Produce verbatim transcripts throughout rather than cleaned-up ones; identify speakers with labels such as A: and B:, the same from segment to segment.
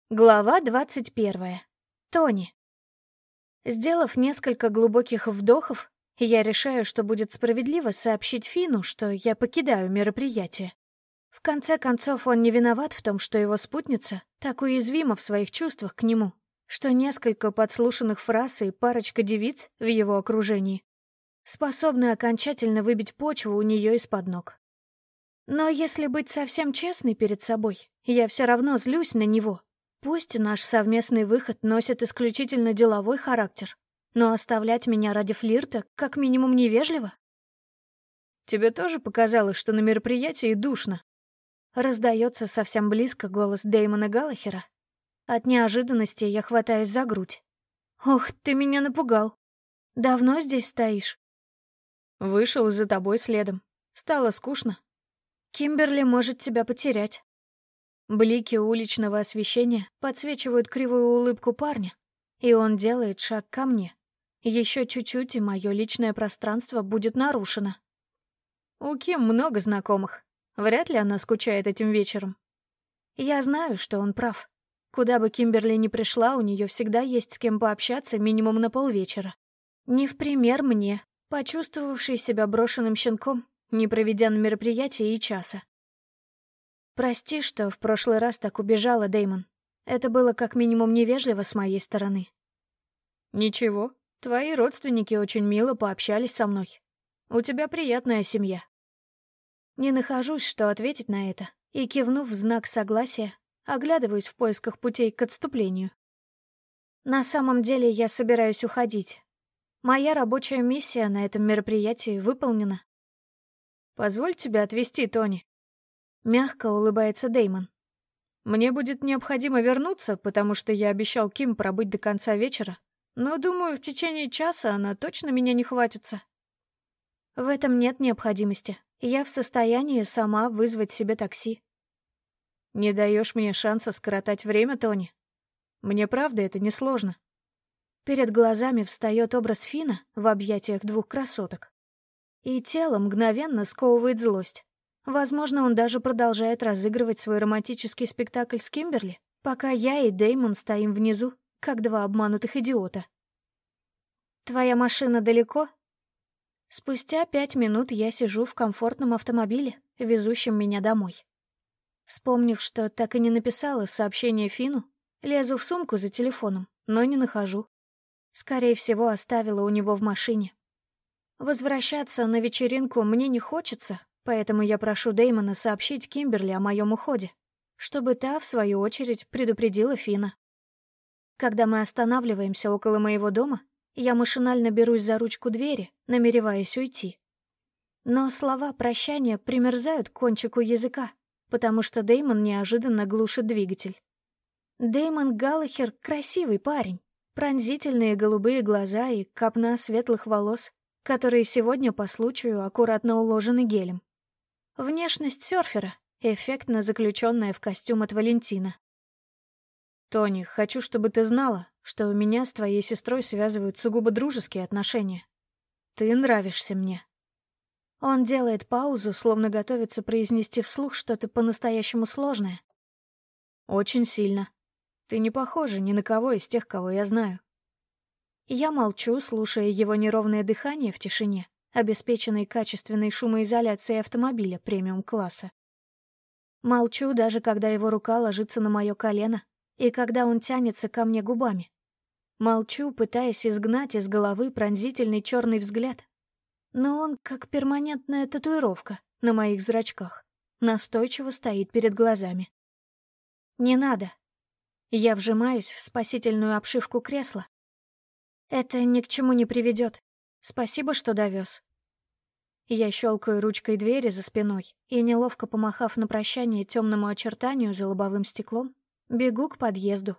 A: Глава двадцать первая. Тони. Сделав несколько глубоких вдохов, я решаю, что будет справедливо сообщить Фину, что я покидаю мероприятие. В конце концов, он не виноват в том, что его спутница так уязвима в своих чувствах к нему, что несколько подслушанных фраз и парочка девиц в его окружении способны окончательно выбить почву у нее из-под ног. Но если быть совсем честной перед собой, я все равно злюсь на него. Пусть наш совместный выход носит исключительно деловой характер, но оставлять меня ради флирта как минимум невежливо. «Тебе тоже показалось, что на мероприятии душно?» Раздается совсем близко голос Дэймона Галлахера. От неожиданности я хватаюсь за грудь. «Ох, ты меня напугал. Давно здесь стоишь?» «Вышел за тобой следом. Стало скучно. Кимберли может тебя потерять». Блики уличного освещения подсвечивают кривую улыбку парня, и он делает шаг ко мне. Еще чуть-чуть, и мое личное пространство будет нарушено. У Ким много знакомых. Вряд ли она скучает этим вечером. Я знаю, что он прав. Куда бы Кимберли ни пришла, у нее всегда есть с кем пообщаться минимум на полвечера. Не в пример мне, почувствовавшей себя брошенным щенком, не проведя на мероприятии и часа. «Прости, что в прошлый раз так убежала, Дэймон. Это было как минимум невежливо с моей стороны». «Ничего, твои родственники очень мило пообщались со мной. У тебя приятная семья». Не нахожусь, что ответить на это, и, кивнув в знак согласия, оглядываюсь в поисках путей к отступлению. На самом деле я собираюсь уходить. Моя рабочая миссия на этом мероприятии выполнена. «Позволь тебя отвезти, Тони». Мягко улыбается Дэймон. «Мне будет необходимо вернуться, потому что я обещал Ким пробыть до конца вечера, но, думаю, в течение часа она точно меня не хватится». В этом нет необходимости. Я в состоянии сама вызвать себе такси. Не даешь мне шанса скоротать время, Тони? Мне правда это несложно. Перед глазами встает образ Фина в объятиях двух красоток. И тело мгновенно сковывает злость. Возможно, он даже продолжает разыгрывать свой романтический спектакль с Кимберли, пока я и Дэймон стоим внизу, как два обманутых идиота. «Твоя машина далеко?» Спустя пять минут я сижу в комфортном автомобиле, везущем меня домой. Вспомнив, что так и не написала сообщение Фину, лезу в сумку за телефоном, но не нахожу. Скорее всего, оставила у него в машине. Возвращаться на вечеринку мне не хочется, поэтому я прошу Дэймона сообщить Кимберли о моем уходе, чтобы та, в свою очередь, предупредила Фина. Когда мы останавливаемся около моего дома, я машинально берусь за ручку двери, намереваясь уйти. Но слова прощания примерзают к кончику языка, потому что Дэймон неожиданно глушит двигатель. Дэймон Галлахер — красивый парень, пронзительные голубые глаза и копна светлых волос, которые сегодня по случаю аккуратно уложены гелем. Внешность серфера, эффектно заключенная в костюм от Валентина. «Тони, хочу, чтобы ты знала, что у меня с твоей сестрой связывают сугубо дружеские отношения. Ты нравишься мне». Он делает паузу, словно готовится произнести вслух что-то по-настоящему сложное. «Очень сильно. Ты не похожа ни на кого из тех, кого я знаю». Я молчу, слушая его неровное дыхание в тишине, обеспеченной качественной шумоизоляцией автомобиля премиум-класса. Молчу, даже когда его рука ложится на мое колено и когда он тянется ко мне губами. Молчу, пытаясь изгнать из головы пронзительный черный взгляд. Но он, как перманентная татуировка на моих зрачках, настойчиво стоит перед глазами. «Не надо». Я вжимаюсь в спасительную обшивку кресла. «Это ни к чему не приведет. Спасибо, что довез». Я щелкаю ручкой двери за спиной и, неловко помахав на прощание темному очертанию за лобовым стеклом, бегу к подъезду.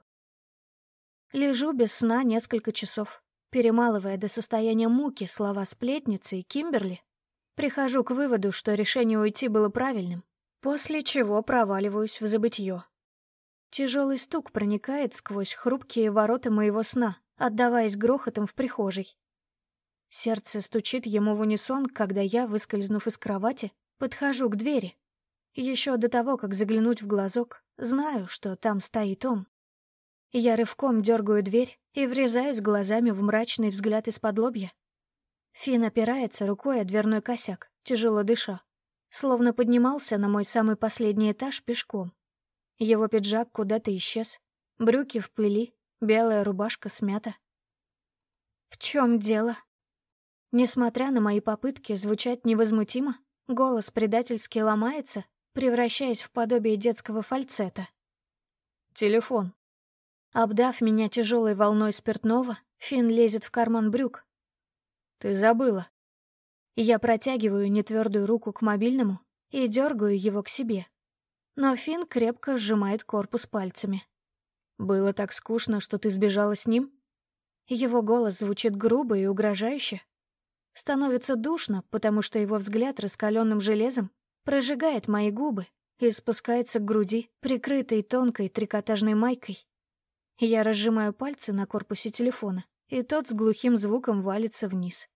A: Лежу без сна несколько часов, перемалывая до состояния муки слова сплетницы и Кимберли. Прихожу к выводу, что решение уйти было правильным, после чего проваливаюсь в забытье. Тяжелый стук проникает сквозь хрупкие ворота моего сна, отдаваясь грохотом в прихожей. Сердце стучит ему в унисон, когда я, выскользнув из кровати, подхожу к двери. Еще до того, как заглянуть в глазок, знаю, что там стоит он. Я рывком дергаю дверь и врезаюсь глазами в мрачный взгляд из-под лобья. Финн опирается рукой о дверной косяк, тяжело дыша, словно поднимался на мой самый последний этаж пешком. Его пиджак куда-то исчез, брюки в пыли, белая рубашка смята. «В чем дело?» Несмотря на мои попытки звучать невозмутимо, голос предательски ломается, превращаясь в подобие детского фальцета. «Телефон». Обдав меня тяжелой волной спиртного, Финн лезет в карман брюк. «Ты забыла». Я протягиваю нетвердую руку к мобильному и дергаю его к себе. Но Финн крепко сжимает корпус пальцами. «Было так скучно, что ты сбежала с ним?» Его голос звучит грубо и угрожающе. Становится душно, потому что его взгляд раскаленным железом прожигает мои губы и спускается к груди, прикрытой тонкой трикотажной майкой. Я разжимаю пальцы на корпусе телефона, и тот с глухим звуком валится вниз.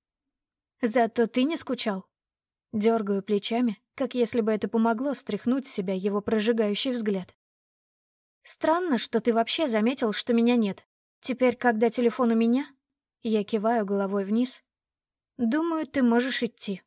A: «Зато ты не скучал?» Дергаю плечами, как если бы это помогло стряхнуть с себя его прожигающий взгляд. «Странно, что ты вообще заметил, что меня нет. Теперь, когда телефон у меня...» Я киваю головой вниз. «Думаю, ты можешь идти».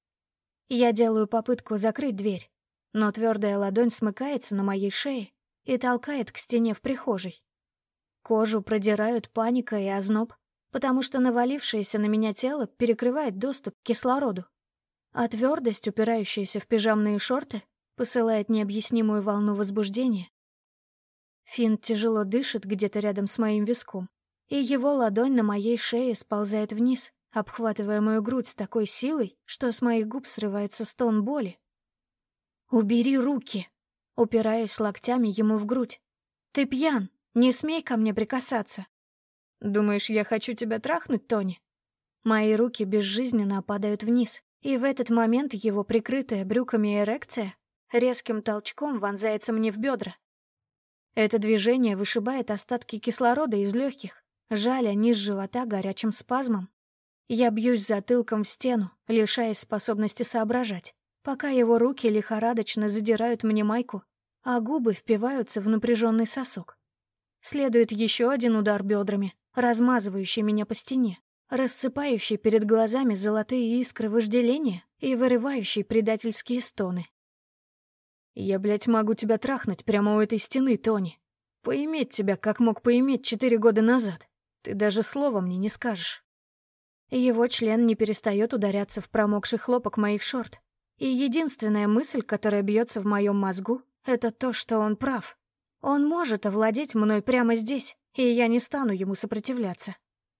A: Я делаю попытку закрыть дверь, но твердая ладонь смыкается на моей шее и толкает к стене в прихожей. Кожу продирают паника и озноб, потому что навалившееся на меня тело перекрывает доступ к кислороду, а твердость, упирающаяся в пижамные шорты, посылает необъяснимую волну возбуждения. Финн тяжело дышит где-то рядом с моим виском, и его ладонь на моей шее сползает вниз, обхватывая мою грудь с такой силой, что с моих губ срывается стон боли. «Убери руки!» Упираюсь локтями ему в грудь. «Ты пьян! Не смей ко мне прикасаться!» «Думаешь, я хочу тебя трахнуть, Тони?» Мои руки безжизненно опадают вниз, и в этот момент его прикрытая брюками эрекция резким толчком вонзается мне в бедра. Это движение вышибает остатки кислорода из легких, жаля низ живота горячим спазмом. Я бьюсь затылком в стену, лишаясь способности соображать, пока его руки лихорадочно задирают мне майку, а губы впиваются в напряженный сосок. Следует еще один удар бедрами, размазывающий меня по стене, рассыпающий перед глазами золотые искры вожделения и вырывающий предательские стоны. «Я, блядь, могу тебя трахнуть прямо у этой стены, Тони. Поиметь тебя, как мог поиметь четыре года назад. Ты даже слова мне не скажешь». Его член не перестает ударяться в промокший хлопок моих шорт. И единственная мысль, которая бьется в моем мозгу, это то, что он прав. Он может овладеть мной прямо здесь, и я не стану ему сопротивляться.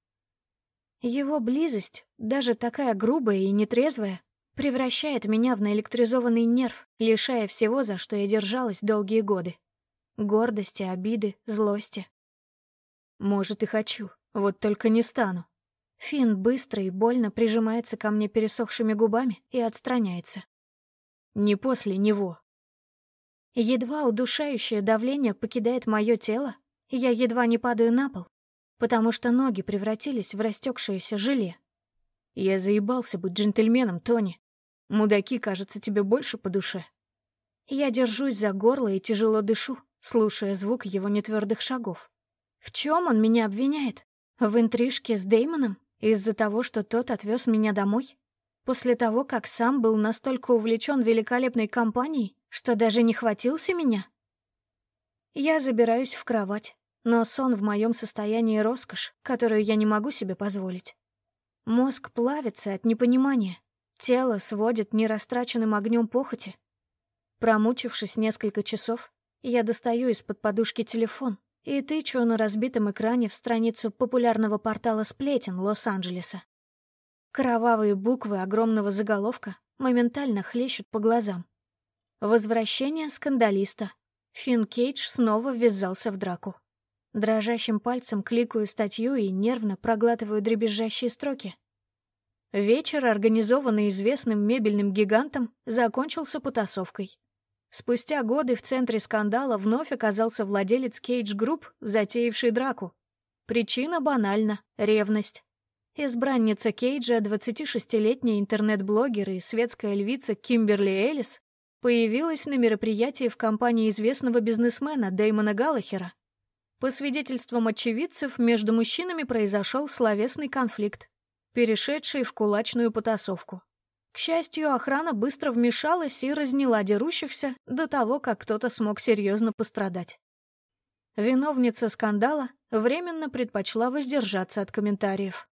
A: Его близость, даже такая грубая и нетрезвая, превращает меня в наэлектризованный нерв, лишая всего, за что я держалась долгие годы. Гордости, обиды, злости. Может, и хочу, вот только не стану. Финн быстро и больно прижимается ко мне пересохшими губами и отстраняется. Не после него. Едва удушающее давление покидает мое тело, и я едва не падаю на пол, потому что ноги превратились в растекшееся желе. Я заебался быть джентльменом, Тони. Мудаки, кажется, тебе больше по душе. Я держусь за горло и тяжело дышу, слушая звук его нетвердых шагов. В чем он меня обвиняет? В интрижке с Дэймоном? Из-за того, что тот отвез меня домой? После того, как сам был настолько увлечен великолепной компанией, что даже не хватился меня? Я забираюсь в кровать, но сон в моем состоянии роскошь, которую я не могу себе позволить. Мозг плавится от непонимания, тело сводит нерастраченным огнем похоти. Промучившись несколько часов, я достаю из-под подушки телефон и тычу на разбитом экране в страницу популярного портала сплетен Лос-Анджелеса. Кровавые буквы огромного заголовка моментально хлещут по глазам. Возвращение скандалиста. Финн Кейдж снова ввязался в драку. Дрожащим пальцем кликаю статью и нервно проглатываю дребезжащие строки. Вечер, организованный известным мебельным гигантом, закончился потасовкой. Спустя годы в центре скандала вновь оказался владелец Кейдж Групп, затеявший драку. Причина банальна — ревность. Избранница Кейджа, двадцатишестилетняя интернет-блогер и светская львица Кимберли Эллис, появилась на мероприятии в компании известного бизнесмена Дэймона Галлахера. По свидетельствам очевидцев, между мужчинами произошел словесный конфликт, перешедший в кулачную потасовку. К счастью, охрана быстро вмешалась и разняла дерущихся до того, как кто-то смог серьезно пострадать. Виновница скандала временно предпочла воздержаться от комментариев.